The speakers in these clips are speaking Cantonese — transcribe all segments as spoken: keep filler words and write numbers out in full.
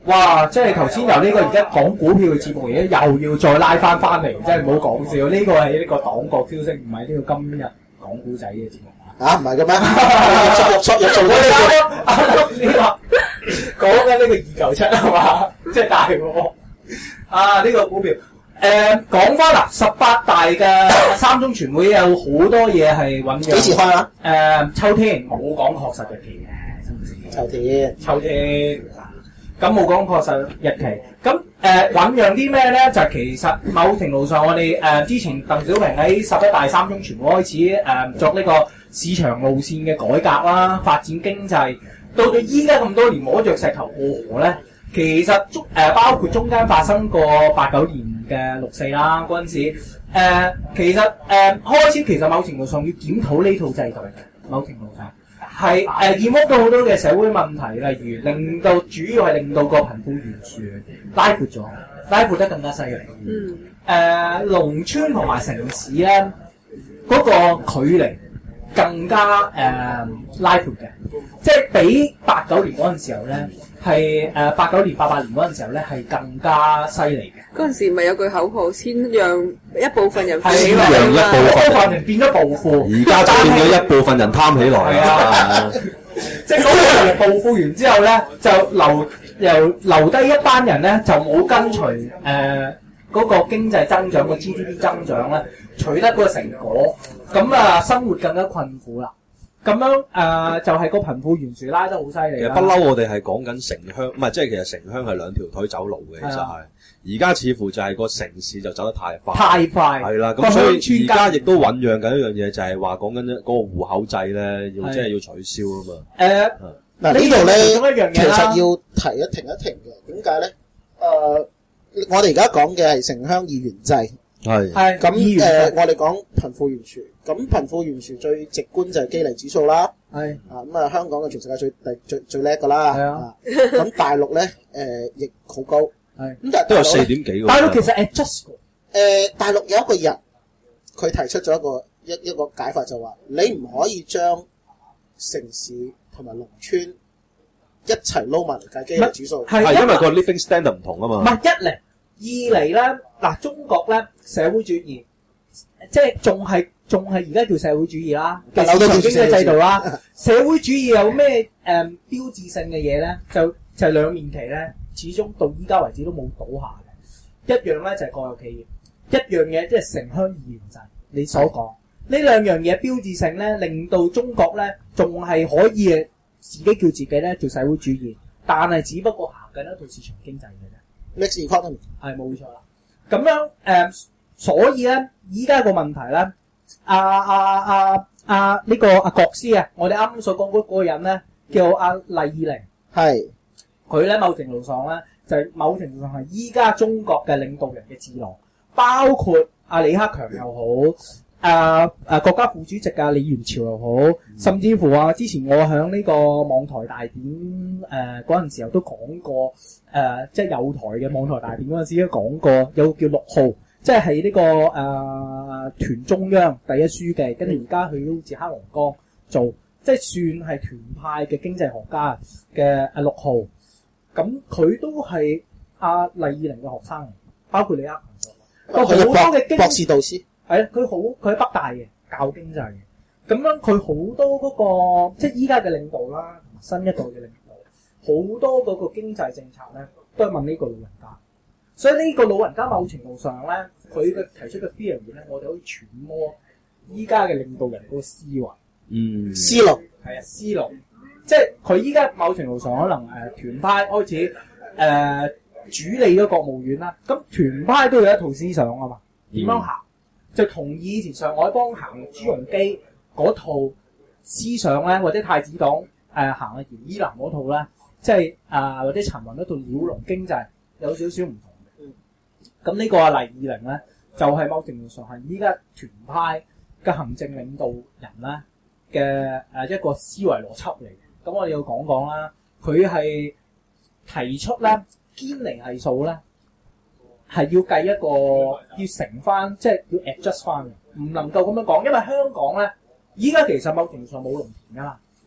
哇！即係頭先由呢個而家講股票嘅節目，而家又要再拉翻翻嚟，真係唔好講笑。呢個係呢個黨國消息，唔係呢個今日講股仔嘅節目啊！唔係嘅咩？做做做咗呢個啱啱先話講緊呢個二九七係嘛？即係大鑊啊！呢個股票誒講翻啦，十八大嘅三中全會有好多嘢係醖釀。 幾時開啊？ 誒秋天冇講確實日期嘅，知唔知？ 秋天， 秋天。咁冇講確實日期，咁誒醖釀啲咩咧？就其實某程度上，我哋誒、呃、之前鄧小平喺十一大三中全會開始誒、呃、作呢個市場路線嘅改革啦，發展經濟，到到依家咁多年摸着石頭過河咧，其實中誒、呃、包括中間發生過八九年嘅六四啦嗰陣時，誒、呃、其實誒、呃、開始其實某程度上要檢討呢套制度嘅，某程度上。係誒，驗屋到好多嘅社會問題，例如令到主要係令到個貧富懸殊拉闊咗，拉闊得更加犀利。嗯。誒、呃，農村同埋城市咧，嗰、那個距離更加誒、呃、拉闊嘅，即係比八九年嗰陣時候咧，係誒八九年八八年嗰陣時候咧係更加犀利嘅。 嗰陣時咪有句口號，先讓一部分人富起起來來， 嘛。 一部分人變咗暴富， 而家就變咗一部分人貪起來。 係啊，即係嗰啲人暴富完之後咧，就留又留低一班人咧，就冇跟隨誒嗰個經濟增長個 G D P 增長咧，取得嗰個成果，咁啊生活更加困苦啦。咁樣誒、呃、就係、是、個貧富懸殊拉得好犀利啦。 其實不嬲，我哋係講緊城鄉，唔係即係其實城鄉係兩條腿走路嘅，其實係。而家似乎就係個城市就走得太快， 太快係啦。咁所以而家亦都醖釀緊一樣嘢，就係話講緊嗰個戶口制咧，要即係要取消啊嘛。 誒嗱呢度咧， 其中一樣嘢其實要提一停一停嘅。點解咧？誒、呃，我哋而家講嘅係城鄉二元制， 係係咁誒，我哋講貧富懸殊。咁貧富懸殊最直觀就係基尼指數啦。 係啊咁啊，香港嘅全世界最第最最叻噶啦。 係啊。 咁大陸咧誒亦好高。 係。 咁但係都有四點幾喎。 大陸其實 adjust 過。 誒，大陸有一個人，佢提出咗一個一一個解法，就話你唔可以將城市同埋農村一齊撈埋嚟計基尼指數。 係係因為個 living standard 唔同啊嘛。 唔係一嚟，二嚟咧嗱，中國咧社會主義，即係仲係仲係而家叫社會主義啦，嘅市場經濟制度啦。社會主義有咩誒、嗯、標誌性嘅嘢咧？就就係兩面旗咧，始終到依家為止都冇倒下嘅。一樣咧就係國有企業，一樣嘢即係城鄉二元制。你所講呢兩樣嘢標誌性咧，令到中國咧仲係可以自己叫自己咧做社會主義，但係只不過行緊一套市場經濟嘅啫。 Mixed economy 係冇錯啦。咁樣誒、呃，所以咧，依家個問題咧，阿阿阿阿呢個阿國師啊，我哋啱啱所講嗰個人咧，叫阿黎義寧，係佢咧某程度上咧，就係、是、某程度上係依家中國嘅領導人嘅智囊，包括阿李克強又好，誒、啊、誒、啊、國家副主席啊李源潮又好，嗯、甚至乎啊之前我響呢個網台大典誒嗰陣時候都講過。誒、呃，即係有台嘅網台大典嗰陣時都講過，有個叫陸浩，即係係呢個誒、呃、團中央第一書記，跟住而家佢都好似黑龍江做，即係算係團派嘅經濟學家嘅阿陸浩。咁佢都係阿黎義寧嘅學生，包括李克強。佢好多嘅經博士導師係啊，佢好佢喺北大嘅教經濟嘅，咁樣佢好多嗰、那個即係依家嘅領導啦，新一代嘅領導。好多嗰個經濟政策咧，都係問呢個老人家，所以呢個老人家某程度上咧，佢嘅提出嘅 theory 咧，我哋可以揣摩依家嘅領導人嗰個思維， 嗯， 思路係啊，思路，即係佢依家某程度上可能誒、呃、團派開始誒、呃、主理咗國務院啦，咁團派都有一套思想啊嘛，點樣行、嗯、就同以前上海幫行朱鎔基嗰套思想咧，或者太子黨誒、呃、行嘅嚴伊南嗰套咧。即係啊、呃，或者陳雲嗰套鳥籠經濟有少少唔同嘅。咁呢個阿黎義寧咧，就係、是、某程度上係依家團派嘅行政領導人咧嘅誒一個思維邏輯嚟嘅。咁我哋要講講啦，佢係提出咧堅尼係數咧係要計一個要乘翻，即係要 adjust 翻嘅，唔能夠咁樣講，因為香港咧依家其實某程度上冇農田㗎啦。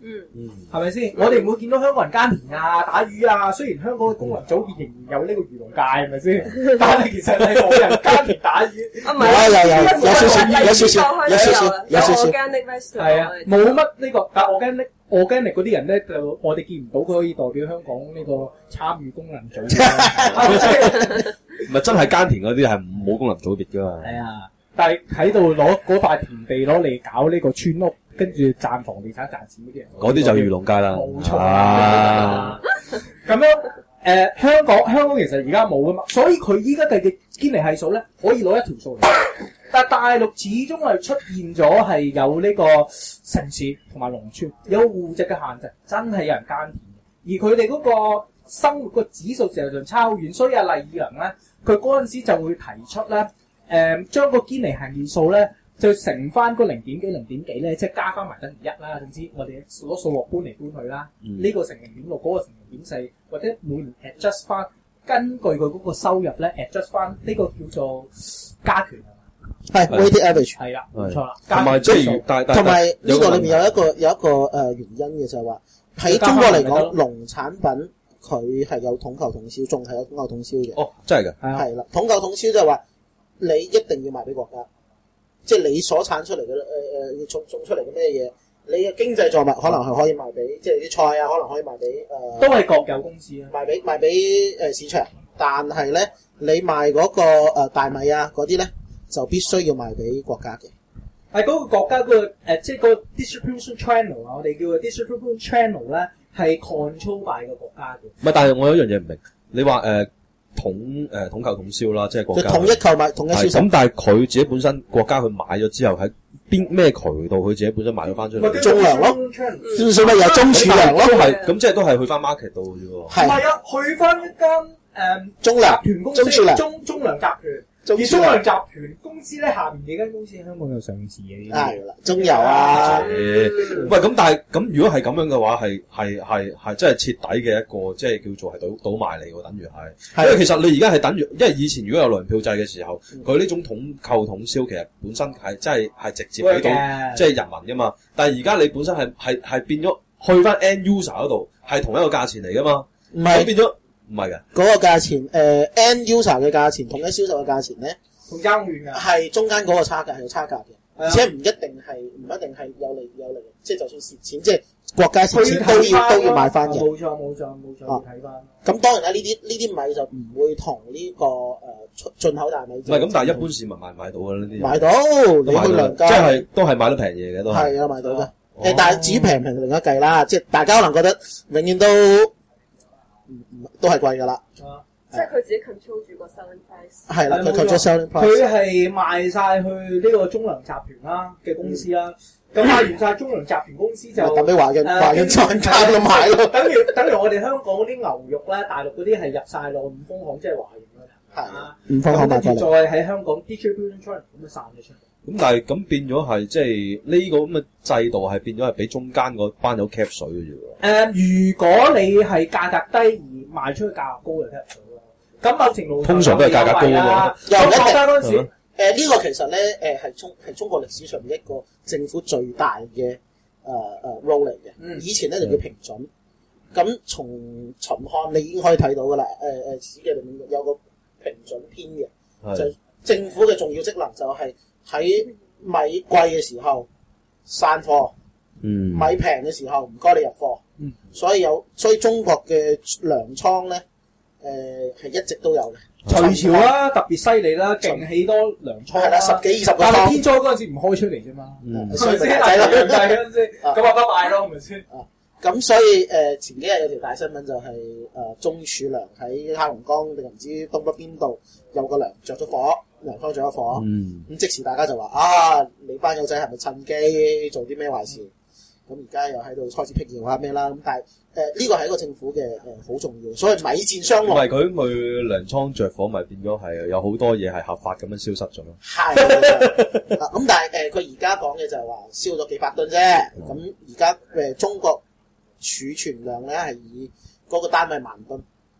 嗯嗯， 係咪先？我哋唔會見到香港人耕田啊、打魚啊。雖然香港嘅功能組別仍然有呢個漁農界，係咪先？但係其實係冇人耕田打魚。 啊唔有有有有少少有少少有少少有少少。 係啊，冇乜呢個，但係 organic organic 嗰啲人咧，就我哋見唔到佢可以代表香港呢個參與功能組別。 唔係真係耕田嗰啲係冇功能組別㗎嘛。 係啊，但係喺度攞嗰塊田地攞嚟搞呢個村屋，跟住賺房地產賺錢嗰啲人， 嗰啲就漁農界啦。 冇錯啦。咁樣誒，香港香港其實而家冇噶嘛，所以佢依家計嘅堅尼係數咧，可以攞一條數嚟。但係大陸始終係出現咗係有呢個城市同埋農村有戶籍嘅限制，真係有人耕田，而佢哋嗰個生活個指數事實上差好遠，所以阿黎以能咧，佢嗰陣時就會提出咧，誒、呃、將個堅尼係數咧就乘翻個零點幾零點幾咧，即係加翻埋等於一啦。總之我哋攞數學搬嚟搬去啦，呢、嗯、個乘零點六，嗰個乘零點四，或者每年 adjust 翻，根據佢嗰個收入咧 adjust 翻呢個叫做加權。 係 weighted average 係啦，冇錯啦。 同埋即係，但同埋呢個裏面有一個有一個誒原因嘅就係話喺中國嚟講，農產品佢係有統購統銷，仲係有統購統銷嘅。 哦，真係㗎。 係啦，統購統銷就係話你一定要賣俾國家，即係你所產出嚟嘅誒誒種種出嚟嘅咩嘢，你嘅經濟作物可能係可以賣俾，即係啲菜啊，可能可以賣俾誒。呃、 都係國有公司啊。 賣俾賣俾誒市場，但係咧你賣嗰個誒大米啊嗰啲咧，就必須要賣俾國家嘅， 係嗰個國家嗰、嗰個誒、呃，即係個 distribution channel 啊，我哋叫嘅 distribution channel 咧係 control by 個國家嘅。 唔係，但係我有一樣嘢唔明，你話誒、呃、統誒、呃、統購統銷啦，即係國家統一購買、統一銷售。 咁但係佢自己本身國家佢買咗之後喺邊咩渠道佢自己本身賣咗翻出嚟？ 中糧咯，所謂有中儲糧咯。 都係咁，即係都係去翻 market 度嘅啫喎。 係啊，去翻一間誒、嗯、 中糧集團公司， 中中中糧集團。而中糧集團公司咧，下面幾間公司喺香港有上市嘅。 係啦，中油啊。 誒，喂，咁但係咁如果係咁樣嘅話，係係係係真係徹底嘅一個，即係叫做係倒倒賣嚟喎，等於係。因為其實你而家係等於，因為以前如果有糧票制嘅時候，佢呢、嗯、種統購統銷其實本身係真係係直接俾到即係人民㗎嘛。但係而家你本身係係係變咗去翻 end user 嗰度，係同一個價錢嚟㗎嘛。唔係是變咗。唔係嘅，嗰個價錢，誒、呃、end user 嘅價錢，統一銷售嘅價錢咧， 同爭遠㗎， 係中間嗰個差價係有差價嘅，而且唔一定係唔一定係有利有利，即係就算蝕錢，即係國家蝕錢都要都要買翻嘅。冇錯冇錯冇錯，要睇翻。咁當然啦，呢啲呢啲米就唔會同呢、這個誒進、呃、進口大米。唔係咁，但係一般市民買唔買到啊？呢啲買到，你去糧價， 即係都係買得平嘢嘅都係。 係啊，買到嘅。誒、哦，但係至於平唔平另一計啦，即係大家可能覺得永遠都。都係貴噶啦， 即係佢自己 control 住個 selling price。 係啦，佢 control selling price。 佢係賣晒去呢個中糧集團啦嘅公司啦，咁賣完晒中糧集團公司就等俾華潤華潤莊家度買咯。 等於等於我哋香港嗰啲牛肉咧，大陸嗰啲係入晒落五豐行，即係華潤啦。係啊，五豐行買翻嚟。再喺香港 distribution channel 咁樣散咗出嚟。 咁但係咁變咗係即係呢個咁嘅制度係變咗係俾中間嗰班有 cap 水嘅啫喎。誒、 呃，如果你係價格低而賣出去價格高就 cap 水咯。咁某程度通常都係價格高嘅。 又唔一定嗰陣時，誒呢、 呃這個其實咧誒係中係中國歷史上面一個政府最大嘅誒誒 role 嚟嘅。嗯、以前咧就叫評準。咁從秦漢你已經可以睇到㗎啦。誒誒史記裏面有個評準篇嘅，的就政府嘅重要職能就係、是。喺米貴嘅時候散貨，嗯、米平嘅時候唔該你入貨，嗯、所以有所以中國嘅糧倉咧，誒、呃、係一直都有嘅。 隋朝啦，特別犀利啦，勁起多糧倉， 係啦，十幾二十個倉。 但係天災嗰陣時唔開出嚟啫嘛，係咪先？大量大嗰陣時，咁啊不買咯，係咪先？ 咁所以誒、呃、前幾日有條大新聞就係、是、誒、呃、中儲糧喺黑龍江定唔知東北邊度有個糧着咗火。糧倉着咗火，咁、嗯、即時大家就話啊，你班友仔係咪趁機做啲咩壞事？咁而家又喺度開始辟謠下咩啦？咁但係誒呢個係一個政府嘅誒好重要，所以米戰雙龍。唔係佢佢糧倉着火，咪變咗係有好多嘢係合法咁樣消失咗咯。 係咁，但係誒佢而家講嘅就係話燒咗幾百噸啫。咁而家誒中國儲存量咧係以嗰個單位萬噸，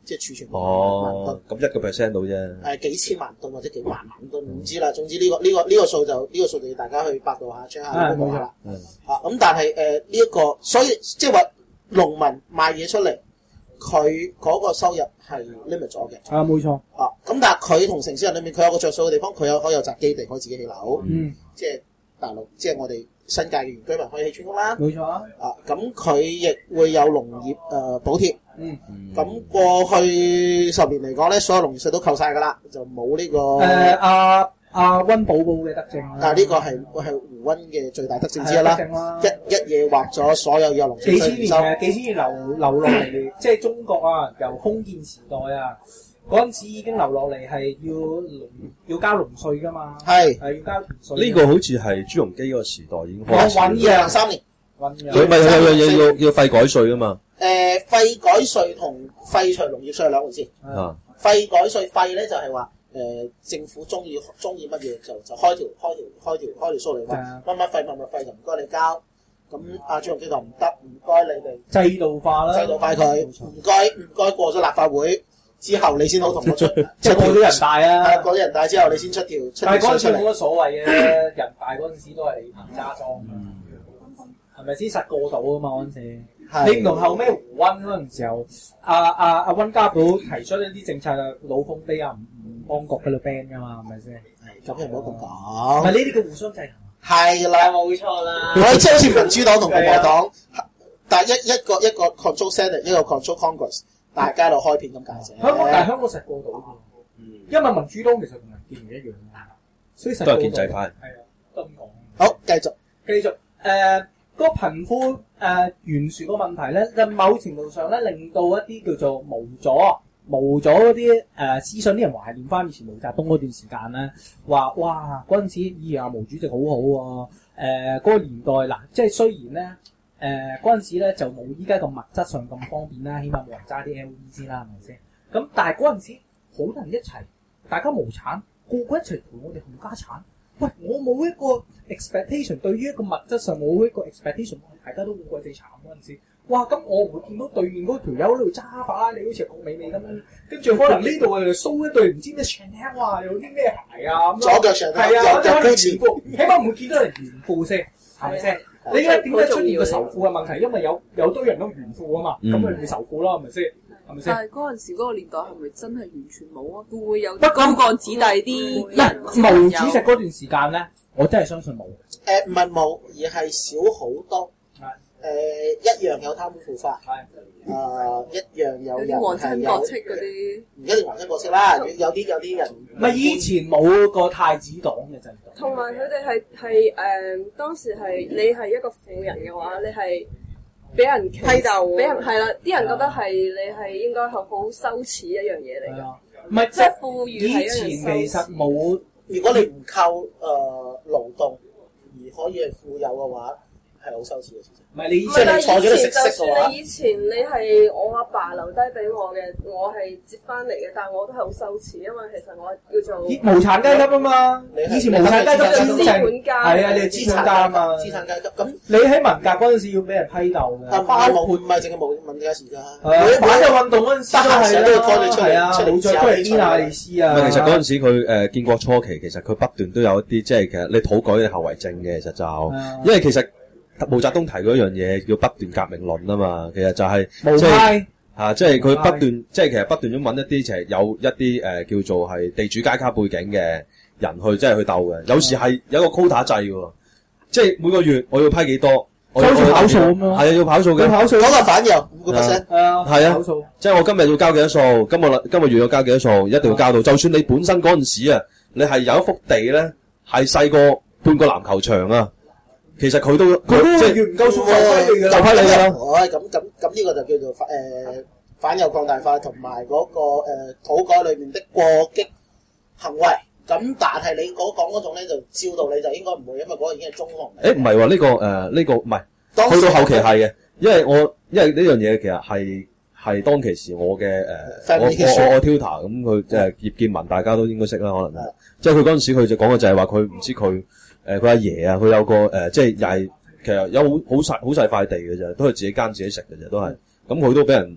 即係儲存哦，咁一個 percent 到啫。 誒幾千萬噸或者幾萬萬噸，唔知啦。總之呢、這個呢、這個呢、這個數就呢、這個數就要大家去百度下 check 下估下啦。 嗯。 啊咁，但係誒呢一個，所以即係話農民賣嘢出嚟，佢嗰個收入係 limit 咗嘅。 啊，冇錯。 啊咁，但係佢同城市人裏面佢有個着數嘅地方，佢有可以有宅基地，可以自己起樓。 嗯。即係大陸，即係我哋新界嘅原居民可以起村屋啦。 冇錯啊。 啊咁，佢亦會有農業誒、呃、補貼。 嗯， 咁過去十年嚟講咧，所有農業稅都扣晒㗎啦，就冇呢、這個誒阿阿溫寶寶嘅德政啦。 但係呢個係係胡溫嘅最大德政之一啦，一一嘢劃咗所有有農業幾千年稅收。 嘅幾千年流流落嚟，即係中國啊，由封建時代啊，嗰陣時已經流落嚟係要農要交農稅㗎嘛。 係係要交田稅。 呢個好似係朱鎔基嗰個時代已經開始。 二零零三年， 佢咪有樣嘢要要廢改稅啊嘛。 誒、呃、廢改稅同廢除農業稅係兩回事。 啊， 廢改稅廢咧就係話誒政府中意中意乜嘢就就開條開條開條開條數嚟話乜乜廢乜乜廢就唔該你交。咁阿朱鎔基就唔得，唔該你哋制度化啦， 制度化佢，唔該唔該過咗立法會之後你先好同我出即係過咗人大啊， 過咗人大之後你先出條出條但係嗰陣時冇稅出嚟。 乜所謂嘅，人大嗰陣時都係憑家裝，係咪先實過到啊嘛嗰陣時？你唔同後尾胡溫嗰陣時候，阿阿阿溫家寶提出一啲政策嘅老風低啊，唔唔幫局嗰度 ban 噶嘛，係咪先？ 係咁又唔好咁講。 唔係呢啲叫互相制衡。 係啦， 冇錯啦。 我哋即係好似民主黨同共和黨，但係一一個一個 control Senate，一個 control Congress，大家度開片咁解啫。 香港但係香港實過到嘅，因為民主黨其實同民建聯一樣嘅，所以實都係建制派。 係啊，都咁講。 好，繼續繼續誒。嗰個貧富誒懸殊個問題咧，就某程度上咧令到一啲叫做無咗、無咗嗰啲誒思想啲人懷念翻以前毛澤東嗰段時間咧，話哇嗰陣時以阿毛主席好好喎，誒嗰個年代嗱，即係雖然咧誒嗰陣時咧就冇依家咁物質上咁方便啦，起碼冇人揸啲 L V 先啦，係咪先？咁但係嗰陣時好多人一齊，大家無產，個個一齊陪我哋冚家產。喂，我冇一個 expectation，對於一個物質上冇一個 expectation，大家都好鬼死慘嗰陣時。哇！咁我唔會見到對面嗰條友喺度揸法拉利，好似郭美美咁樣，跟住可能呢度又 show 一對唔知咩 Chanel 啊，有啲咩鞋啊咁樣。 左腳 Chanel， 係啊， 右腳 Gucci， 起碼唔會見到人炫富先，係咪先？你而家點解出現個仇富嘅問題？因為有有堆人都炫富啊嘛，咁佢會仇富啦，係咪先？係咪先？ 但係嗰陣時嗰個年代係咪真係完全冇啊？會唔會有啲公幹子弟啲人？ 毛主席嗰段時間咧，我真係相信冇。 誒唔係冇，而係少好多。 係誒一樣有貪污腐化。係。誒一樣有人有啲皇親係有國戚嗰啲。 唔一定皇親國戚啦，有有啲有啲人。 唔係以前冇個太子黨嘅制度。 同埋佢哋係係誒當時係你係一個婦人嘅話，你係。俾人批鬥，俾人係啦，啲人覺得係你係應該係好羞恥一樣嘢嚟㗎。 唔係即係富裕係一樣以前其實冇， 如果你唔靠誒、呃、勞動而可以係富有嘅話，係好羞恥嘅事情。 唔係你唔係啦，以前就食色嘅話算你以前你係我阿爸留低俾我嘅，我係接翻嚟嘅，但係我都係好羞恥，因為其實我叫做無產階級啊嘛。以前無產階級專政，係啊，你係資產家啊嘛。 資產階級咁， 你喺文革嗰陣時要俾人批鬥嘅， 包括唔係淨係冇文革時㗎。 每反對運動嗰陣時都係都要拖你出嚟， 啊，冇再出嚟邊啊利斯啊。 唔係，其實嗰陣時佢誒建國初期，其實佢不斷都有一啲即係其實你土改嘅後遺症嘅，其實就因為其實。毛澤東提過一樣嘢叫不斷革命論啊嘛，其實就係即係嚇，即係佢不斷即係其實不斷咁揾一啲就係有一啲誒、呃、叫做係地主階級背景嘅人去即係去鬥嘅，有時係有一個 quota 制嘅，即係每個月我要批幾多，我要跑數咁樣， 係啊要跑數嘅， 跑數嗰個反右五個 percent， 係啊， 係啊， 跑數， 即係我今日要交幾多數，今個今個月要交幾多數，一定要交到，就算你本身嗰陣時啊，你係有一幅地咧係細過半個籃球場啊。其實佢都佢即係唔夠數就批你㗎啦， 就批你㗎啦。 哦，咁咁咁呢個就叫做反誒反右擴大化，同埋嗰個誒土改裏面的過激行為。咁但係你嗰講嗰種咧，就照道理就應該唔會，因為嗰個已經係中紅。 誒唔係喎，呢個誒呢個唔係，去到後期係嘅，因為我因為呢樣嘢其實係係當其時我嘅誒我我我 tutor 咁佢即係葉建文，大家都應該識啦，可能即係佢嗰陣時佢就講嘅就係話佢唔知佢。誒佢阿爺啊，佢有個誒、呃，即係又係其實有好好細好細塊地嘅啫，都係自己耕自己食嘅啫，都係咁佢都俾人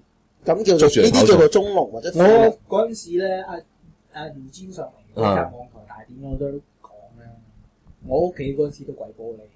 咁叫做呢啲叫做中農或者。 我嗰陣時咧，阿阿姚堅上嚟嗰集網台大典，我都講咧，我屋企嗰陣時都跪玻璃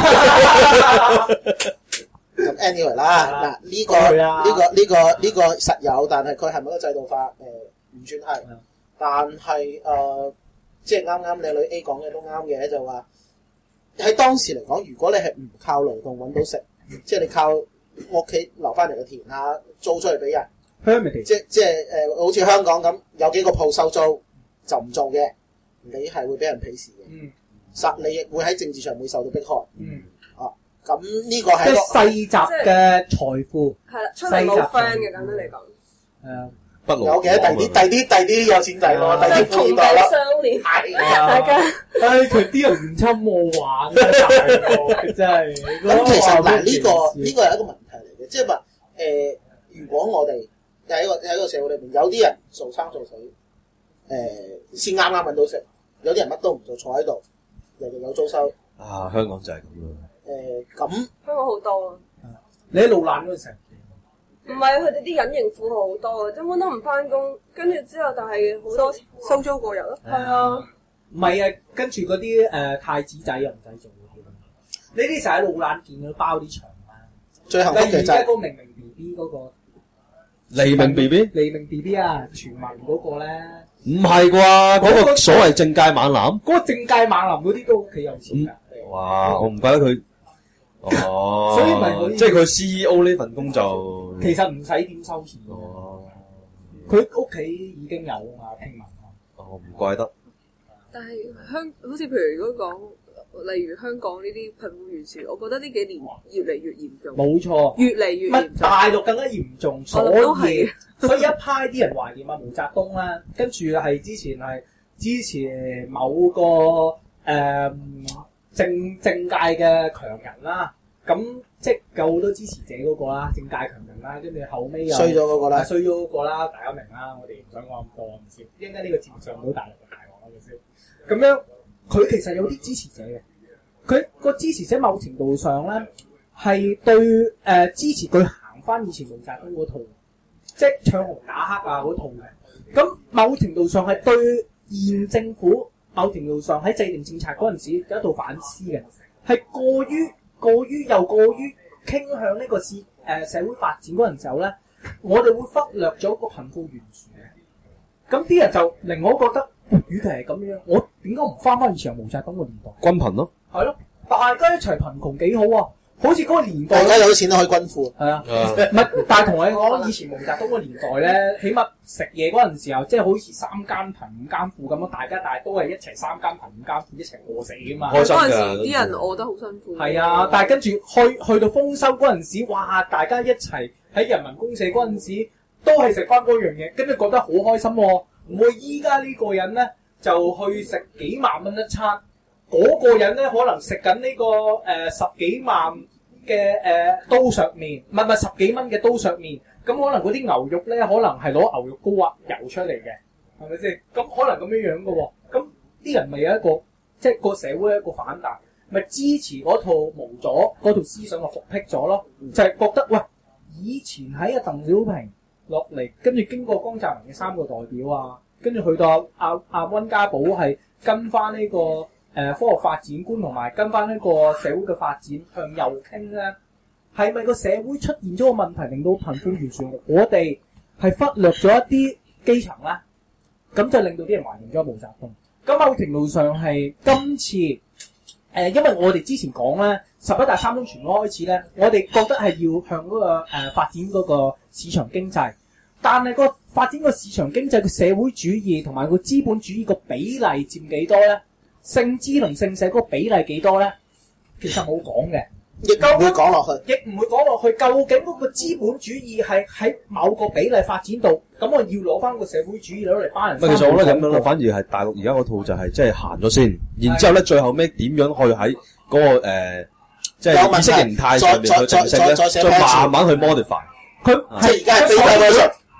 嘅。 咁 anyway 啦，嗱呢個呢個呢個呢個實有，但係佢係咪一個制度化？誒唔算係，但係誒即係啱啱你女 A 講嘅都啱嘅，就話喺當時嚟講，如果你係唔靠勞動揾到食，即係你靠屋企留翻嚟嘅田下租出嚟俾人，即即係誒好似香港咁，有幾個鋪收租就唔做嘅，你係會俾人鄙視嘅。嗯，實你亦會喺政治上會受到迫害。嗯。咁呢個係即係世襲嘅財富， 係啦，出嚟冇 friend 嘅，簡單嚟講。 係啊， 不勞有嘅，第啲第啲第啲有錢仔咯，第啲富二代咯。相連係啊，大家。唉，佢啲人唔侵我玩，真係。咁其實嗱，呢個呢個係一個問題嚟嘅，即係話誒，如果我哋喺一個喺一個社會裏邊，有啲人做生做死，誒先啱啱揾到食，有啲人乜都唔做，坐喺度，人哋有租收。 啊，香港就係咁咯。 誒咁， 香港好多啊！ 你喺路爛嗰陣時， 唔係佢哋啲隱形富豪好多，根本都唔翻工，跟住之後但係好多收租過日咯。係啊， 唔係啊，跟住嗰啲誒太子仔又唔使做嗰啲，呢啲成日喺路爛見到包啲場啦。 最幸福嘅就係嗰個明明 B B 嗰個黎明 B B， 黎明 B B 啊，全民嗰個咧， 唔係啩？嗰個所謂政界猛男， 嗰個政界猛男嗰啲都屋企有錢㗎。 哇！我唔怪得佢。哦， 所以咪可以即係佢 C E O 呢份工就其實唔使點收錢。哦，佢屋企已經有啊嘛，聽聞。 哦，唔怪得。 但係香好似譬如如果講，例如香港呢啲貧富懸殊，我覺得呢幾年越嚟越嚴重。 冇錯， 越嚟越嚴重。 大陸更加嚴重，所以所以一派啲人懷念啊毛澤東啦，跟住係之前係支持某個誒。嗯政政界嘅強人啦，咁即係有好多支持者嗰個啦，政界強人啦，跟住後尾又衰咗嗰個啦， 衰咗嗰個啦，大家明啦，我哋唔想講咁多，唔知應該呢個節目上唔到大陸嘅大鑊啦，咪先？咁樣佢其實有啲支持者嘅，佢個支持者某程度上咧係對誒、呃、支持佢行翻以前毛澤東嗰套，即係唱紅打黑啊嗰套嘅，咁某程度上係對現政府。某程度上喺制定政策嗰陣時有一道反思嘅，係過於過於又過於傾向呢個市誒社會發展嗰陣時候咧，我哋會忽略咗個貧富懸殊嘅。咁啲人就令我覺得，與其係咁樣，我點解唔翻翻以前毛澤東個年代？ 均貧咯， 係咯，大家一齊貧窮幾好啊！好似嗰個年代， 大家有錢都可以均富。 係啊，唔係，但係同你講，以前毛澤東個年代咧，起碼食嘢嗰陣時候，即係好似三間貧五間富咁樣，大家但係都係一齊三間貧五間富一齊餓死㗎嘛。 嗰陣時啲人餓得好辛苦。 係啊，但係跟住去去到豐收嗰陣時，哇！大家一齊喺人民公社嗰陣時，都係食翻嗰樣嘢，跟住覺得好開心喎。唔會依家呢個人咧就去食幾萬蚊一餐。嗰個人咧可能食緊呢個誒、呃、十幾萬嘅誒、呃、刀削麵，唔係唔係十幾蚊嘅刀削麵，咁可能嗰啲牛肉咧可能係攞牛肉膏啊油出嚟嘅，係咪先？咁可能咁樣樣嘅喎，咁啲人咪有一個即係個社會一個反彈，咪支持嗰套無咗嗰套思想嘅復辟咗咯，就係、是、覺得喂，以前喺阿鄧小平落嚟，跟住經過江澤民嘅三個代表啊，跟住去到阿阿阿溫家寶係跟翻呢、這個。誒科學發展觀同埋跟翻呢個社會嘅發展向右傾咧，係咪個社會出現咗個問題，令到貧富懸殊？我哋係忽略咗一啲基層啦，咁就令到啲人懷念咗毛澤東。咁某程度上係今次誒、呃，因為我哋之前講咧，十一大三中全會開始咧，我哋覺得係要向嗰、那個誒、呃、發展嗰個市場經濟，但係個發展個市場經濟嘅社會主義同埋個資本主義個比例佔幾多咧？姓資同姓社嗰個比例幾多咧？其實冇講嘅， 亦唔會講落去， 亦唔會講落去。究竟嗰個資本主義係喺某個比例發展到，咁我要攞翻個社會主義攞嚟幫人。 其實我覺得咁樣咯，反而係大陸而家嗰套就係即係行咗先，然之後咧最後尾點樣去喺嗰、那個誒，即係意識形態上面去正式咧，再慢慢去 modify。 佢即係而家係比較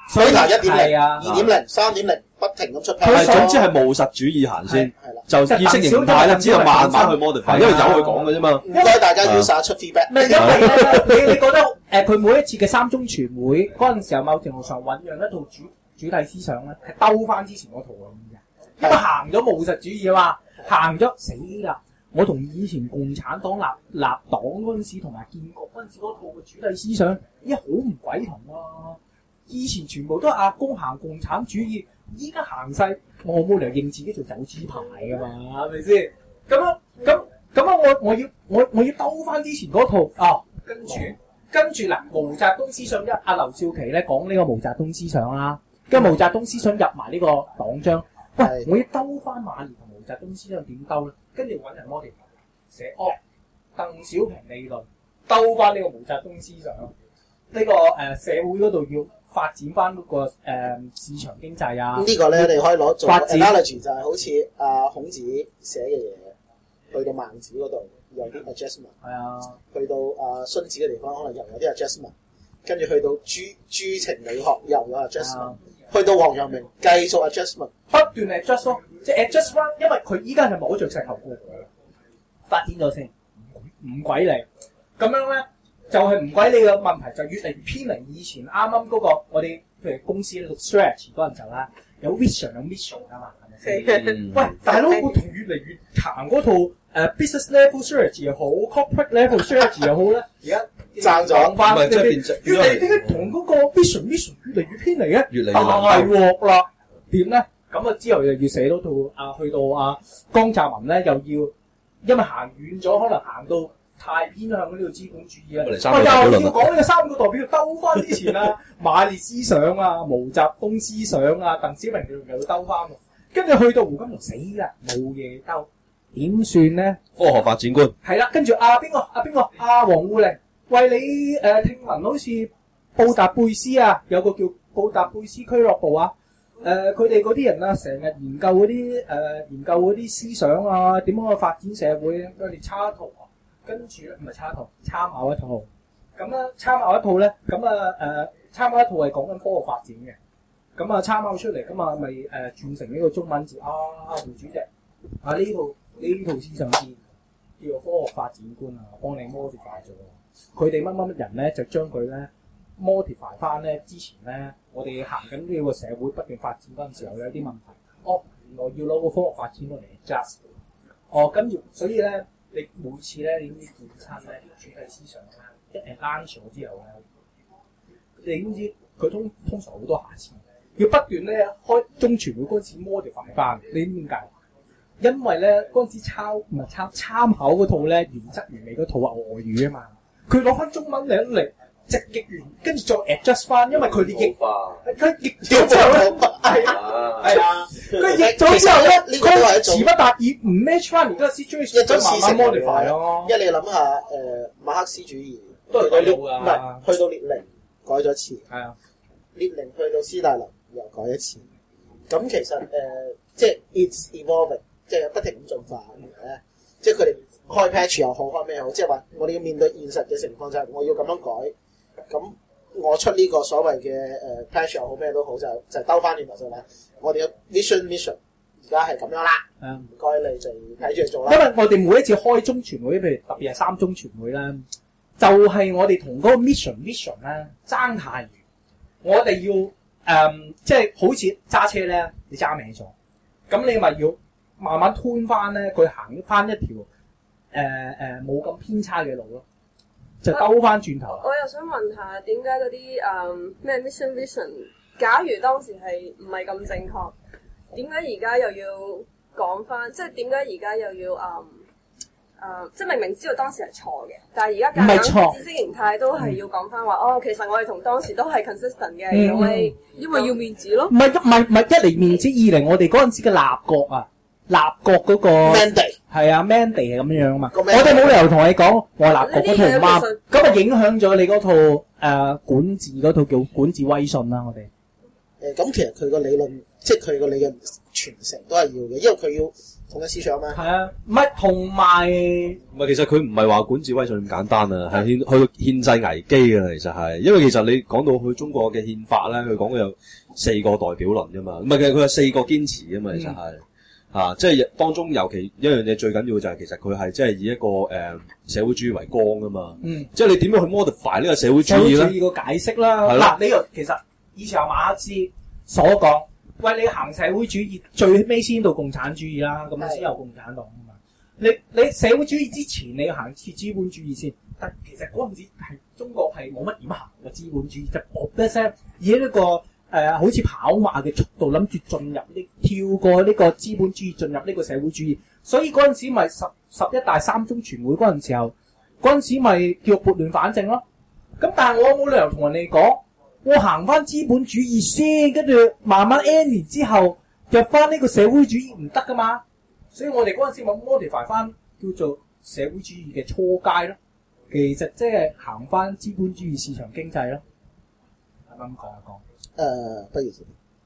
Twitter 一點零、 係啊二點零、三點零，不停咁出係 patch。 總之係務實主義行先， 係啦。 就意識形態咧，只有慢慢去 modify，因為有佢講嘅啫嘛。 唔該大家要晒出 feedback。 唔係因為咧，你你覺得誒佢每一次嘅三中全會嗰陣時候，某程度上醖釀一套主主體思想咧，係兜翻之前嗰套嘅，因為行咗務實主義啊嘛，行咗死啦！我同以前共產黨立立黨嗰陣時，同埋建國嗰陣時嗰套嘅主體思想，依家好唔鬼同啊！以前全部都係阿公行共產主義，依家行晒，我冇理由認自己做走資牌噶嘛，係咪先？咁樣咁咁樣，我我要我我要兜翻之前嗰套啊，跟住跟住嗱，毛澤東思想一，阿劉少奇咧講呢個毛澤東思想啦，跟住毛澤東思想入埋呢個黨章，喂，我要兜翻馬年同毛澤東思想點兜咧？跟住揾人 modify 寫哦，鄧小平理論兜翻呢個毛澤東思想，呢、這個誒、呃、社會嗰度要發展翻、那、嗰個、呃、市場經濟啊。 呢個咧你可以攞做發展 analogy 就係好似阿孔子寫嘅嘢，去到孟子嗰度有啲 adjustment， 係啊， 去到阿荀子嘅地方可能又有啲 adjustment，跟住去到諸諸情理學又有 adjustment，、啊、去到王陽明繼續 adjustment， 不斷係 adjust 咯，即係 adjust 翻，因為佢依家係摸着石頭過河，發展咗先，唔鬼你咁樣咧，就係唔鬼你嘅問題就越嚟越偏離以前啱啱嗰個我哋譬如公司咧讀 strategy 嗰陣時候啦，有 vision 有 mission 噶嘛，係咪先？ 嗯、 喂，大佬，我同越嚟越行嗰套誒、uh, business level strategy 又好 ，corporate level strategy 又好咧，而家爭咗翻， 唔係即係變質， 越嚟點解同嗰個 vision mission 越嚟越偏離咧？ 越嚟越大鑊啦，點咧？咁啊之後又要寫到套啊，去到啊江澤民咧又要，因為行遠咗，可能行到太偏向呢個資本主義啊，我又要講呢個三個代表兜翻之前啊，馬列思想啊、毛澤東思想啊、鄧小平又要兜翻喎，跟住去到胡錦濤死啦，冇嘢兜，點算咧？ 科學發展觀係啦，跟住啊邊個啊邊個啊王滬寧，喂你誒、呃、聽聞好似布達貝斯啊，有個叫布達貝斯俱樂部啊。誒佢哋嗰啲人啊，成日研究嗰啲誒研究嗰啲思想啊，點樣去發展社會咧？佢哋插一套，跟住咧唔係插一套，參考一套。咁咧參考一套咧，咁啊誒參考一套係講緊科學發展嘅。咁啊參考出嚟，咁啊咪誒轉成呢個中文字啊，胡主席啊呢套呢套思想先叫做科學發展觀啊，幫你 modify 咗。佢哋乜乜乜人咧就將佢咧 modify 翻咧之前咧。我哋行緊呢個社會不斷發展嗰陣時候有啲問題，哦，原來要攞個科學發展落嚟 adjust，哦，跟住所以咧，你每次咧你啲見親咧主體思想咧一 launch 咗之後咧，你點知佢通通常好多瑕疵，要不斷咧開中全會嗰陣時 modify 翻，你知點解？因為咧嗰陣時抄唔係抄參考嗰套咧原汁原味嗰套外語啊嘛，佢攞翻中文嚟嚟。直譯完，跟住再 adjust 翻，因為佢哋譯，佢譯咗之後咧，係啊，係啊，佢譯咗之後咧， 呢個都係一種詞不達意，唔 match 翻而家 situation， 一種事實 modify 咯。 因為你諗下，誒馬克思主義都係去到㗎， 唔係去到列寧改咗一次， 係啊， 列寧去到斯大林又改一次，咁其實誒即係 it's evolving，即係不停咁進化嘅，即係佢哋開 patch 又好，開咩好，即係話我哋要面對現實嘅情況就係我要咁樣改。咁我出呢個所謂嘅誒 patch 又好咩都好，就就兜翻轉頭就話，我哋嘅 vision mission 而家係咁樣啦。 係唔該你就睇住嚟做啦。 因為我哋每一次開中全會，譬如特別係三中全會啦，就係、是、我哋同嗰個 mission mission 咧爭太遠。我哋要誒、嗯，即係好似揸車咧，你揸歪咗，咁你咪要慢慢吞翻咧，佢行翻一條誒誒冇咁偏差嘅路咯。就兜翻轉頭。 我又想問下，點解嗰啲誒咩 mission vision，假如當時係唔係咁正確，點解而家又要講翻？即係點解而家又要誒誒、嗯呃？即係明明知道當時係錯嘅，但係而家夾硬知識形態都係要講翻話。哦，其實我哋同當時都係 consistent 嘅，因為、嗯、因為要面子咯。 唔係唔係唔係，一嚟面子，二嚟我哋嗰陣時嘅立國啊。立國嗰、那個 mandate 係啊 mandate 係咁樣啊嘛，我 mandate 哋冇理由同你講我立國嗰套唔啱，咁啊實影響咗你嗰套誒、呃、管治嗰套叫管治威信啦，我哋。 誒咁、呃、其實佢個理論，即係佢個理論傳承都係要嘅，因為佢要統一思想嘛。 係啊，唔係同埋唔係，其實佢唔係話管治威信咁簡單啊，係憲去憲制危機㗎。其實係，因為其實你講到佢中國嘅憲法咧，佢講嘅有四個代表論㗎嘛，唔係，其實佢有四個堅持㗎嘛，其實係。嗯啊，即係當中尤其一樣嘢最緊要就係其實佢係即係以一個誒、呃、社會主義為綱噶嘛，嗯，即係你點樣去 modify 呢個社會主義咧？社會主義個解釋啦，嗱，你又其實以前有馬克思所講，喂，你行社會主義最尾先到共產主義啦，咁先有共產黨啊嘛。你你社會主義之前你要行次資本主義先，但其實嗰陣時係中國係冇乜點行個資本主義，就搏一聲以呢個。誒、呃，好似跑馬嘅速度，諗住進入呢跳過呢個資本主義，進入呢個社會主義。所以嗰陣時咪十十一大三中全會嗰陣時候，嗰陣時咪叫撥亂反正咯。咁但係我冇理由同人哋講，我行翻資本主義先，跟住慢慢 N 年之後入翻呢個社會主義唔得噶嘛。所以我哋嗰陣時咪 modify 翻叫做社會主義嘅初階咯。其實即係行翻資本主義市場經濟咯。啱啱講一講。 誒、呃，不如先。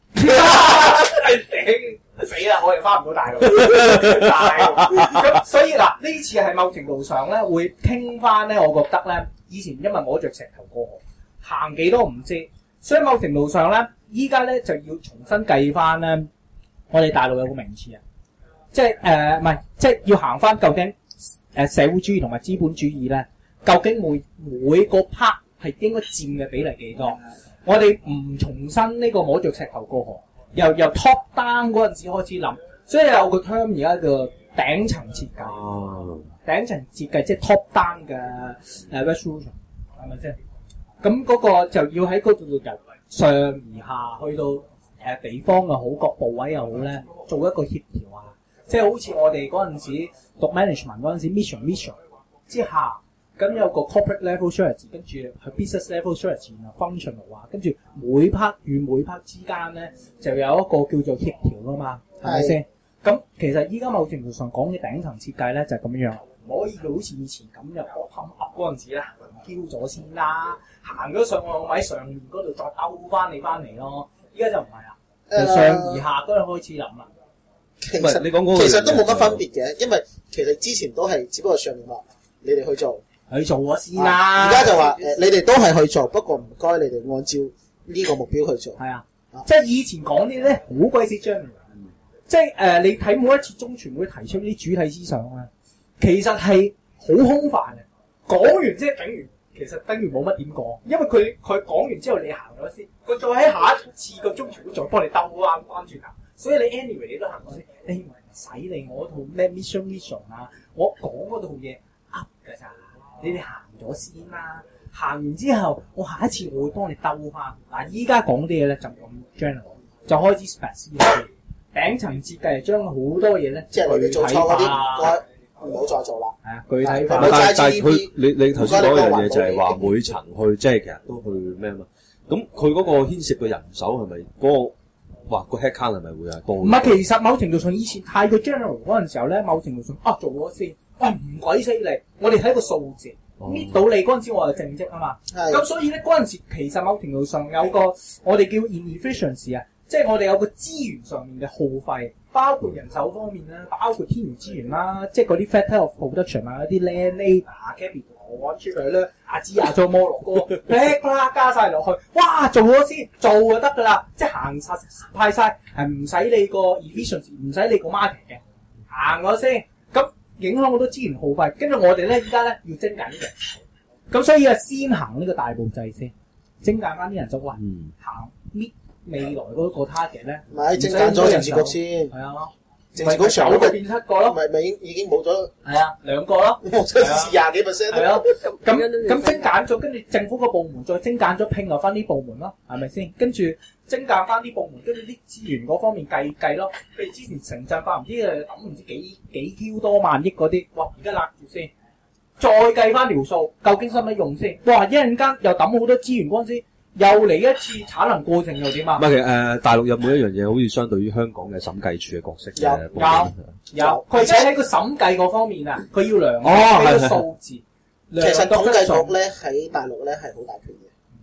頂死啦！我哋翻唔到大陸，大陸咁，所以嗱，呢次係某程度上咧，會傾翻咧。我覺得咧，以前因為摸着石頭過河，行幾多唔知，所以某程度上咧，依家咧就要重新計翻咧。我哋大陸有個名詞啊，即係誒唔係，即係要行翻究竟誒社會主義同埋資本主義咧，究竟每每個 part 係應該佔嘅比例幾多？我哋唔重新呢個摸着石頭過河，由由 top down 嗰陣時開始諗，所以有個 term 而家叫頂層設計。哦，頂層設計即係 top down 嘅誒 resolution 係咪先？咁嗰個就要喺嗰度由上而下去到誒地方又好，各部位又好咧，做一個協調啊。即係好似我哋嗰陣時讀 management 嗰陣時 mission mission 之下。咁有個 corporate level strategy， 跟住係 business level strategy 啊 functional 啊，跟住每 part 與每 part 之間咧就有一個叫做協調噶嘛，係咪先？咁其實依家某程度上講嘅頂層設計咧就係、是、咁樣，唔可以好似以前咁入我氹噏嗰陣時咧行咗先啦，行咗上我喺上面嗰度再兜翻你翻嚟咯。依家就唔係啦，就上而下嗰度開始諗啦。 其實你講嗰個其實都冇乜分別嘅，因為其實之前都係只不過上面話你哋去做。去做咗先啦！而家就話誒，你哋都係去做，不過唔該你哋按照呢個目標去做。係啊，啊即係以前講啲咧好鬼死張，嗯、即係誒、呃、你睇每一次中全會提出啲主體思想啊，其實係好空泛嘅。講完即係等於其實等於冇乜點講，因為佢佢講完之後你行咗先，佢再喺下一次個中全會再幫你兜翻翻轉頭，所以你 anyway 你都行咗先，你唔使理我套咩 mission mission 啊，我講嗰套嘢噏㗎咋。你哋行咗先啦，行完之後，我下一次我會幫你兜翻。嗱，依家講啲嘢咧就咁 general，就開始 specific。頂層設計係將好多嘢咧，即係你哋做錯嗰啲，唔好再做啦。係啊，具體化。 但但係佢你你頭先講一樣嘢就係話每層去，即係其實都去咩嘛？咁佢嗰個牽涉嘅人手係咪嗰個哇個 head count 係咪會係多？唔係， 其實某程度上以前太過 general 嗰陣時候咧，某程度上啊做咗先。哇！唔鬼死你，我哋睇個數字搣、哦、到你嗰陣時，我係正職啊嘛。咁的所以咧嗰陣時，其實某程度上有個我哋叫 inefficiency 啊，即係我哋有個資源上面嘅耗費，包括人手方面啦，包括天然資源啦，即係嗰啲 factor of production 啊，嗰啲 land labour capital 攞出嚟咧，阿芝亞做摩洛哥，劈啦加晒落去，哇！做咗先，做就得噶啦，即係行晒派晒，係唔使你個 efficiency， 唔使你個 market 嘅，行咗先。咁影響好多資源耗費，跟住我哋咧依家咧要精簡嘅，咁所以啊先行呢個大步掣先，精簡翻啲人就話行搣未來嗰個 target 咧， 唔係精簡咗政治局先， 係啊， 政治局上嗰個變七個咯， 咪咪已經冇咗， 係啊兩個咯， 冇咗廿幾 percent 係咯，咁咁精簡咗，跟住政府個部門再精簡咗拼落翻啲部門咯，係咪先？跟住精簡翻啲部門，跟住啲資源嗰方面計計咯。譬如之前城鎮化唔知誒抌唔知幾幾 Q 多萬億嗰啲，哇！而家揦住先，再計翻條數，究竟使唔使用先？哇！一陣間又抌好多資源嗰陣時，又嚟一次產能過剩又點啊？ 唔係其實誒，大陸有冇一樣嘢好似相對於香港嘅審計處嘅角色嘅？ 有有，佢即係喺個審計嗰方面啊，佢要量呢個數字。 其實統計局咧喺大陸咧係好大權嘅。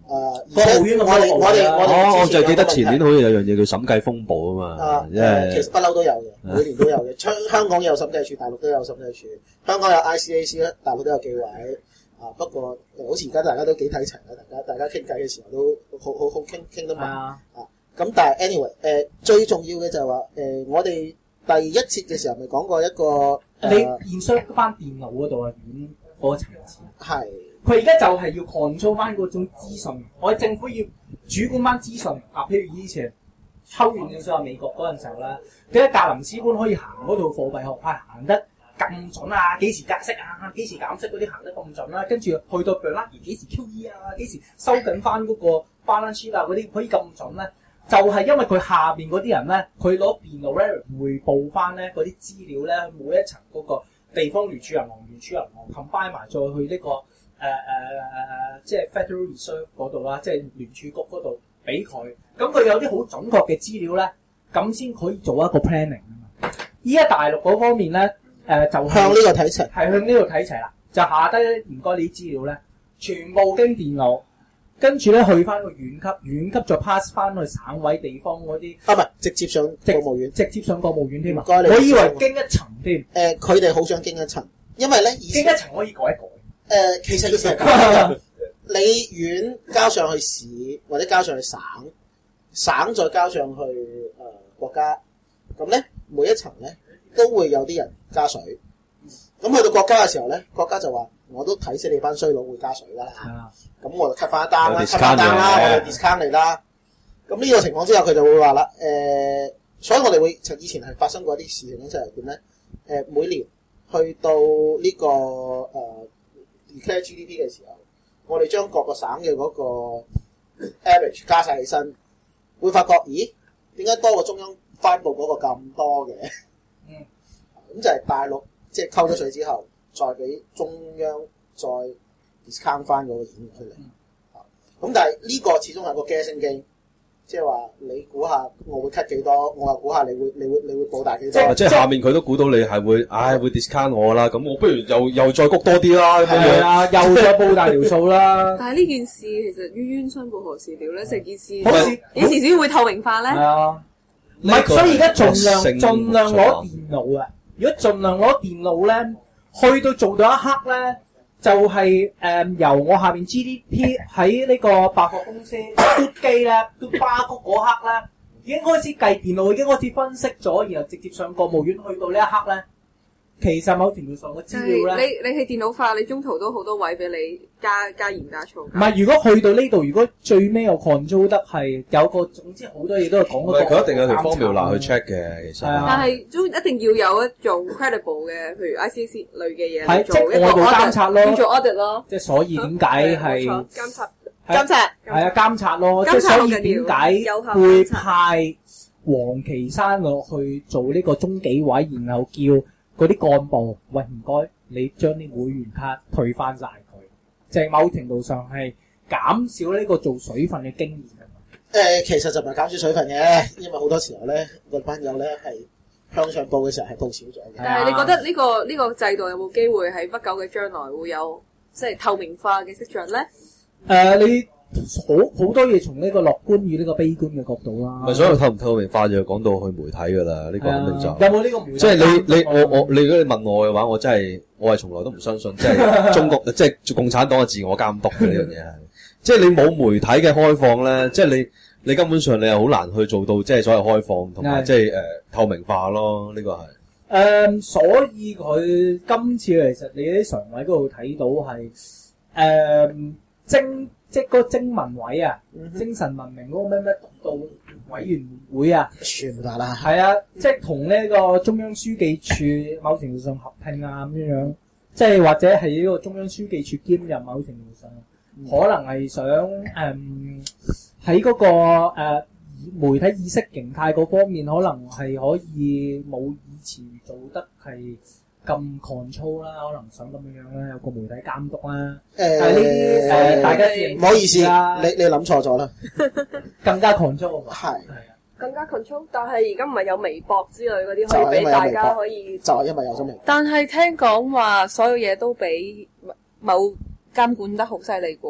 而且我哋我哋我哋哦，我就記得前年好似有樣嘢叫審計風暴啊嘛。 啊，誒，其實不嬲都有嘅，每年都有嘅。香香港有審計處，大陸都有審計處。香港有 I C A C 咧，大陸都有紀委。啊，不過好似而家大家都幾睇齊啦，大家大家傾偈嘅時候都好好好傾傾得埋啊。咁但係 anyway，誒、呃、最重要嘅就係話誒，我哋第一節嘅時候咪講過一個，呃、 你現相翻電腦嗰度啊，軟嗰個層次係。 佢而家就係要 control 翻嗰種資訊，我哋政府要主管翻資訊。啊，譬如以前抽完嘅時候，美國嗰陣時候咧，點解格林斯潘可以行嗰套貨幣學派行得咁準啊？幾時加息啊？幾時減息嗰啲行得咁準啦？跟住去到貝拉爾幾時 Q E 啊？幾時收緊翻嗰個 balance sheet 啊？嗰啲可以咁準咧？就係、是、因為佢下邊嗰啲人咧，佢攞電腦咧匯報翻咧嗰啲資料咧，每一層嗰個地方聯儲銀行、聯儲銀行 combine 埋，再去呢、這個誒誒誒誒，即係 Federal Reserve 嗰度啦，即係聯儲局嗰度俾佢。咁佢有啲好準確嘅資料咧，咁先可以做一個 planning 啊嘛。依家大陸嗰方面咧，誒、呃、就係、 向呢個睇齊， 係向呢度睇齊啦。就下低唔該你啲資料咧，全部經電腦。跟住咧去翻個縣級，縣級再 pass 翻去省委地方嗰啲。啊，唔係直接上國務院，直接上國務院添啊！我以為經一層添。誒、呃，佢哋好想經一層，因為咧經一層可以改一改。誒、呃，其實以前係咁你縣交上去市，或者交上去省，省再交上去誒、呃、國家。咁咧每一層咧都會有啲人加水。咁去到國家嘅時候咧，國家就話：我都睇死你班衰佬會加水啦。咁、啊、我就 cut 翻一單啦 cut 翻單啦，我就 discount 你啦。咁呢個情況之下，佢就會話啦，誒、呃，所以我哋會以前係發生過一啲事情咧，就係點咧？誒、呃，每年去到呢、這個誒、呃、declare G D P 嘅時候，我哋將各個省嘅嗰個 average 加晒起身，會發覺，咦？點解多過中央頒布嗰個咁多嘅？嗯，咁就係大陸。即係溝咗水之後，再俾中央再 discount 翻嗰個演員出嚟。咁、嗯、但係呢個始終係個 guessing game，即係話你估下我會 cut 幾多，我又估下你會你會你會報大幾多。 即係下面佢都估到你係會，唉會 discount 我啦。咁我不如又又再谷多啲啦。 係啊，又再報大條數啦。 但係呢件事其實冤冤相報何時了咧？成件事好似幾時先會透明化咧？係啊， 唔係，所以而家盡量盡量攞電腦啊！如果盡量攞電腦咧，去到做到一刻咧，就係、是、誒、嗯、由我下面 G D P 喺呢個百貨公司嘟機咧，嘟巴谷嗰刻咧，已經開始計電腦，已經開始分析咗，然後直接上國務院去到呢一刻咧。其實某程度上嘅資料咧， 你你係電腦化，你中途都好多位俾你加加鹽加醋。 唔係，如果去到呢度，如果最尾我 control 得係有個，總之好多嘢都係講嗰個。唔係，佢一定有條 formula 去 check 嘅，其實。 但係都一定要有一種 credible 嘅，譬如 I C A C 類嘅嘢。 係即係外部監察咯， 叫做 audit 咯。 即係所以點解係監察？監察係啊，監察咯。即係所以點解會派黃岐山落去做呢個中紀委，然後叫嗰啲幹部，喂唔該，你將啲會員卡退翻晒佢，就係、是、某程度上係減少呢個做水分嘅經驗。誒、 呃，其實就唔係減少水分嘅，因為好多時候咧，個班友咧係向上報嘅時候係報少咗嘅。 但係你覺得呢、這個呢、這個制度有冇機會喺不久嘅將來會有即係透明化嘅跡象咧？誒、 呃，你。好好多嘢從呢個樂觀與呢個悲觀嘅角度啦。 唔係，所以透唔透明化就講到去媒體㗎啦。呢、這個肯定就有冇呢個媒體？ 即係你你我我你如果你問我嘅話，我真係我係從來都唔相信，即係中國即係共產黨嘅自我監督嘅呢樣嘢係。即係你冇媒體嘅開放咧，即係你你根本上你係好難去做到即係所謂開放同埋即係誒、呃、透明化咯。呢、這個係誒、 嗯，所以佢今次其實你喺常委嗰度睇到係誒精。即係嗰個精文委啊，嗯、精神文明嗰個咩咩督導委員會啊， 全部得啦。 係啊，即係同呢個中央書記處某程度上合併啊咁樣樣，即係或者係呢個中央書記處兼任某程度上，嗯、可能係想誒喺嗰個誒、呃、媒體意識形態嗰方面，可能係可以冇以前做得係咁 control 啦，可能想咁樣樣啦，有個媒體監督啦。誒、呃，但係呢啲誒，大家唔好意思，你你諗錯咗啦， 更加 control 係係更加 control， 但係而家唔係有微博之類嗰啲可以俾大家可以， 就係因為有咗微博。 但係聽講話所有嘢都俾某監管得好犀利嘅喎。誒、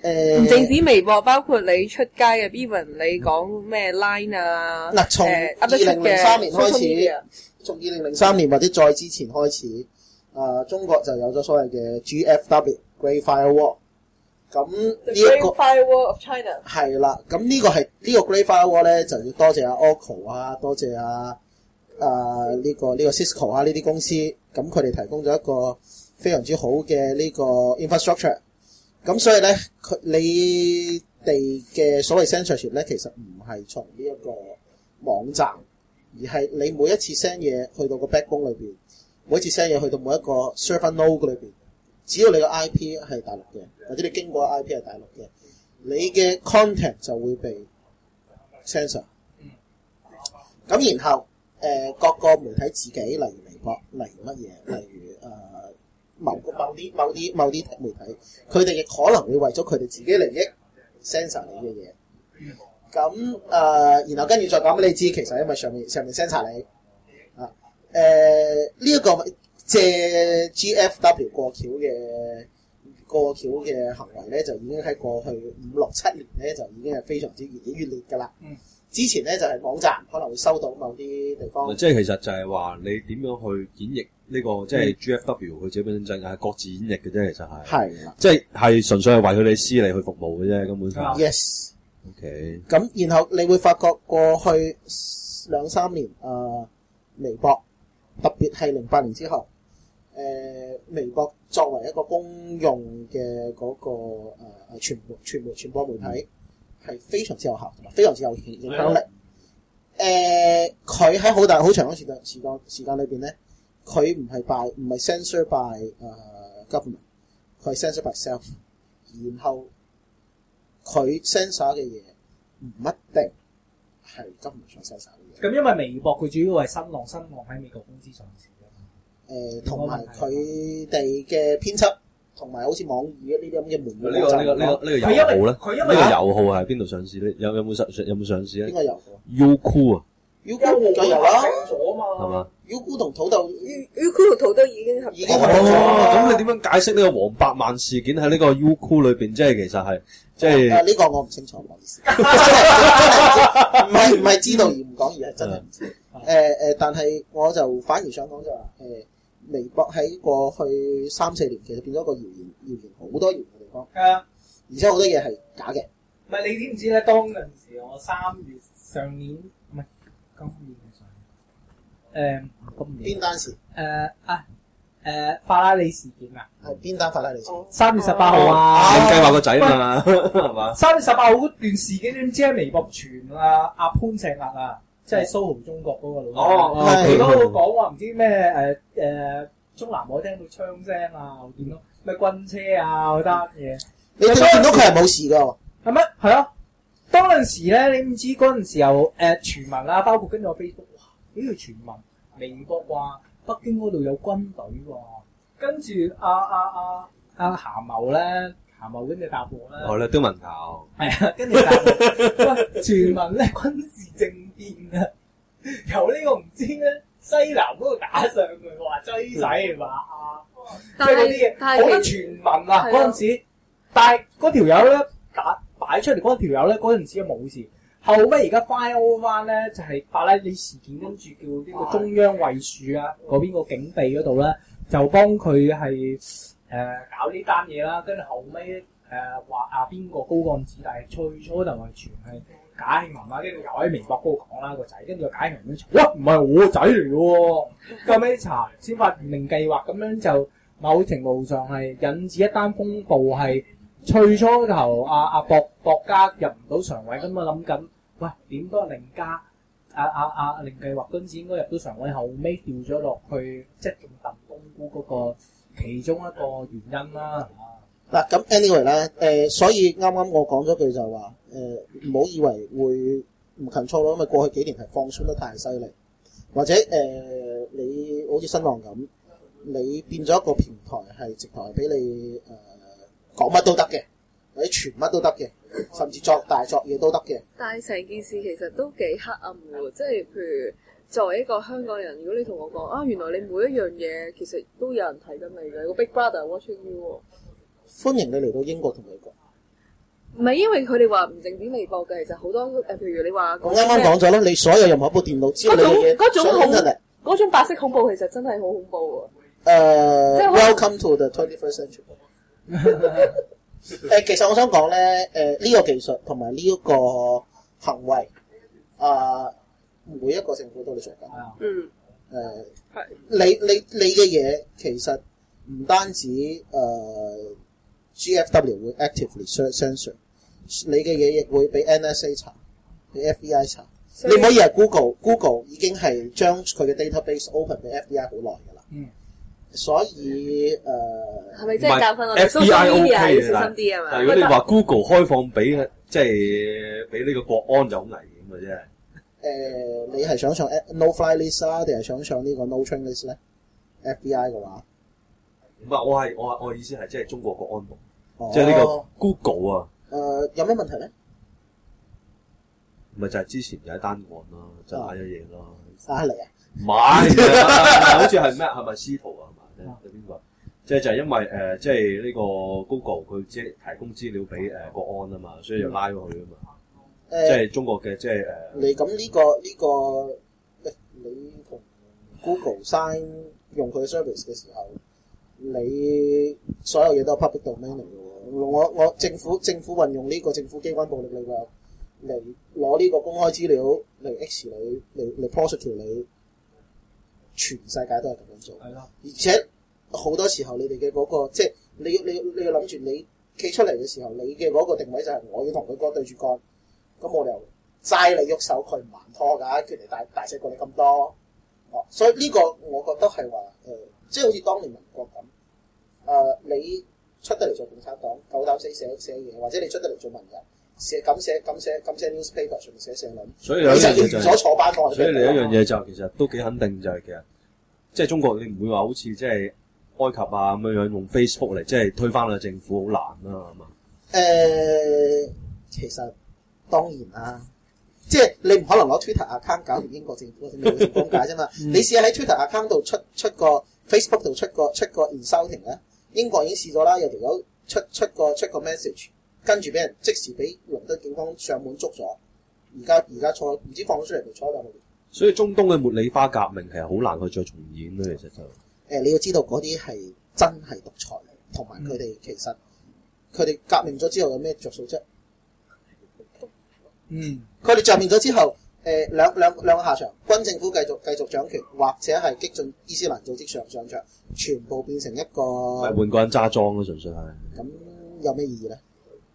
誒唔淨止微博，包括你出街嘅 even 你講咩 Line 啊， 嗱，從誒二零零三年開 social 始 media， 從二零零三年或者再之前開始，啊、中國就有咗所謂嘅 G F W Great Firewall。咁呢 The 一 Great 個 Firewall of China 係啦，咁呢個係呢個 Great Firewall 咧，就要多謝阿 Oracle 啊，多謝啊啊呢個呢個 Cisco 啊呢啲公司，咁佢哋提供咗一個非常之好嘅呢個 infrastructure。咁所以咧，佢你哋嘅所謂 censorship 咧，其實唔係從呢一個網站，而係你每一次 send 嘢去到個 backbone 裏邊，每一次 send 嘢去到每一個 server node 裏邊，只要你個 I P 係大陸嘅，或者你經過 I P 係大陸嘅，你嘅 content 就會被 censor。咁然後誒、呃、各個媒體自己，例如微博，例如乜嘢，例如誒、呃、某某啲某啲某啲媒體，佢哋亦可能會為咗佢哋自己利益 censor 你嘅嘢。咁誒、呃，然後跟住再講俾你知，其實因為上面上面 censor 你啊誒呢一個借 G F W 過橋嘅過橋嘅行為咧，就已經喺過去五六七年咧，就已經係非常之越演越烈㗎啦。嗯。之前咧就係、是、網站可能會收到某啲地方， 即係其實就係話你點樣去演繹呢、這個即係 G F W 佢自己本身就係各自演繹嘅啫，其實係係啦， 即係係純粹係為佢哋私利去服務嘅啫，根本上。 Yes。 OK。 咁然後你會發覺過去兩三年啊、呃，微博特別係零八年之後，誒、呃、微博作為一個公用嘅嗰、那個誒誒傳媒傳媒傳播媒體。嗯係非常之有效，非常之有影響力。誒，佢喺好大好長嘅時間時間時間裏邊咧，佢唔係 by 唔係 censor by 誒、uh, government，佢係 censor by self。然後佢 censor 嘅嘢唔一定係 government 想 censor 嘅嘢。 咁因為微博佢主要係新浪，新浪喺美國公司上市嘅。 誒、呃，同埋佢哋嘅編輯。同埋好似網易呢啲咁嘅門呢、這個呢、這個呢、這個呢個油號咧，呢個油號係邊度上市咧？有有冇上有冇上市咧？ 邊個油號 ？Youku 啊 ，Youku 梗有啦， 係嘛 ？Youku 同土豆 ，Youku 同土豆已經合已經合作咗。 咁你點樣解釋呢個黃百萬事件喺呢個 Youku 裏邊？即係其實係即係誒呢個我唔清楚，唔好意思，真係唔係唔係知道而唔講，而係真係唔知。誒誒，但係我就反而想講就話誒。微博喺過去三四年其實變咗個謠言，謠言好多謠言嘅地方。 係啊， 而且好多嘢係假嘅。 唔係你知唔知咧？當陣時我三月上年唔係今年嘅上年，誒今年邊單事？ 誒啊誒法拉利事件啊！ 係邊單法拉利事件？ 三月十八號啊！ 你計劃個仔嘛？係嘛？ 三月十八號嗰段事件，你唔知喺微博傳啊？阿潘石屹啊！即係蘇豪中國嗰個老闆，佢嗰度講話唔知咩誒誒中南海聽到槍聲啊，我見到咩軍車啊嗰單嘢。 你見到佢係冇事㗎？ 係咩？係啊！當陣時咧，你唔知嗰陣時候誒傳聞啊，包括跟住我 Facebook， 哇！呢條傳聞，微博話北京嗰度有軍隊喎，跟住阿阿阿阿夏茂咧，夏茂跟住答我咧， 哦，你刁文頭係啊，跟住答我，喂，傳聞咧軍事政變啊，由呢個唔知咧西南嗰度打上去，話追仔係嘛啊，即係嗰啲嘢好多傳聞啊嗰陣時，但係嗰條友咧打擺出嚟嗰條友咧嗰陣時冇事，後尾而家 file 翻咧就係法拉利事件，跟住叫呢個中央衛戍啊嗰邊個警備嗰度咧就幫佢係誒搞呢單嘢啦，跟住後尾誒話啊邊個高幹子，但係最初就係傳係賈慶林啦，跟住又喺微博嗰度講啦個仔，跟住個賈慶林咧，哇唔係我個仔嚟嘅喎，後尾查先發現定計劃咁樣就某程度上係引致一單風暴係。最初頭阿阿博博家入唔到常委，咁我諗緊，喂點都係凌家阿阿阿凌計劃嗰陣時應該入到常委，後尾調咗落去，即係仲燉冬菇嗰個其中一個原因啦。 嗱咁 anyway 咧，誒、呃、所以啱啱我講咗句就話，誒唔好以為會唔 control 咯，因為過去幾年係放鬆得太犀利，或者誒、呃、你好似新浪咁，你變咗一個平台係直頭係俾你誒。呃講乜都得嘅，或者傳乜都得嘅，甚至作大作嘢都得嘅。 但係成件事其實都幾黑暗喎，即係譬如作為一個香港人，如果你同我講啊，原來你每一樣嘢其實都有人睇緊你嘅，個 Big Brother watching you 喎。 歡迎你嚟到英國同美國。 唔係因為佢哋話唔淨止微博嘅，其實好多誒，譬如你話我啱啱講咗啦，你所有任何一部電腦，只要你嘅嗰種上 internet， 嗰種白色恐怖其實真係好恐怖喎。 誒即係可能 ，Welcome to the twenty-first century。誒，其實我想講咧，誒呢個技術同埋呢一個行為，啊，每一個政府都會做緊。 嗯， 誒， 係你你你嘅嘢其實唔單止誒 G F W 會 actively censor，你嘅嘢亦會俾 N S A 查，俾 F B I 查。你唔可以係 Google，Google 已經係將佢嘅 database open 俾 F B I 好耐㗎啦。 嗯。 所以誒， 係咪即係教訓我哋 F B I social media OK 要小心啲啊嘛？ 但係如果你話 Google 開放俾即係俾呢個國安就好危險嘅啫。 誒，你係想上 no fly list 啊，定係想上呢個 no train list 咧 ？F B I 嘅話， 唔係我係我我意思係即係中國國安部， 哦即係呢個 Google 啊。 誒，有咩問題咧？ 咪就係之前有一單案啦，就嗌咗嘢咯。 打嚟啊！ 唔係啊，好似係咩？係咪司徒啊？係咪？係邊個？即係就係因為誒，即係呢個 Google 佢即係提供資料俾誒國安啊嘛，所以就拉咗佢啊嘛。即係中國嘅即係誒。 你咁呢個呢個，你同 Google sign 用佢嘅 service 嘅時候，你所有嘢都係 public domain 嚟嘅喎。我我政府政府運用呢個政府機關暴力力量嚟攞呢個公開資料嚟 X 你嚟嚟 prosecute 你，全世界都係咁樣做。 係咯。 而且好多時候你哋嘅嗰個即係你要你要你要諗住你企出嚟嘅時候，你嘅嗰個定位就係我要同佢哥對住幹。咁我哋又齋你喐手，佢唔還拖㗎，權力大大細過你咁多，哦，所以呢個我覺得係話誒，即係好似當年民國咁，誒、呃、你出得嚟做共產黨，夠膽死寫寫嘢，或者你出得嚟做文人，寫咁寫咁寫咁寫 newspaper 上面寫社論， 所以有一樣嘢就係坐班房。 所以你一樣嘢就其實都幾肯定就係其實，即係中國你唔會話好似即係埃及啊咁樣樣用 Facebook 嚟即係推翻個政府好難啦，係嘛？ 誒，其實。當然啦，即係你唔可能攞 Twitter account 搞掂英國政府嘅政府咁解啫嘛。你試下喺 Twitter account 度出出個 Facebook 度出個出個 insulting 咧，英國已經試咗啦，有條友出出個出個 message，跟住俾人即時俾倫敦警方上門捉咗，而家而家坐唔知放咗出嚟定坐兩個月。 所以中東嘅茉莉花革命其實好難去再重演咯，其實就誒、 呃、你要知道嗰啲係真係獨裁嚟，同埋佢哋其實佢哋革命咗之後有咩着數啫？ 嗯， 佢哋革命咗之後，誒、呃、兩兩兩個下場，軍政府繼續繼續掌權，或者係激進伊斯蘭組織上上場，全部變成一個係換個人揸莊咯，純粹係。 咁有咩意義咧？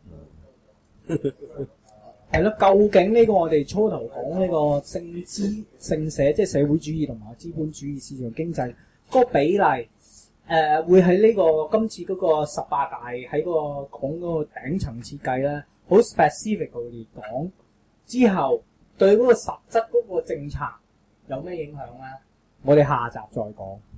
係咯，究竟呢個我哋初頭講呢個聖資聖社，即係社會主義同埋資本主義市場經濟嗰個比例，誒、呃、會喺呢、這個今次嗰個十八大喺個講嗰個頂層設計咧，好 specifically 講。之後對嗰個實質嗰個政策有咩影響咧？我哋下集再講。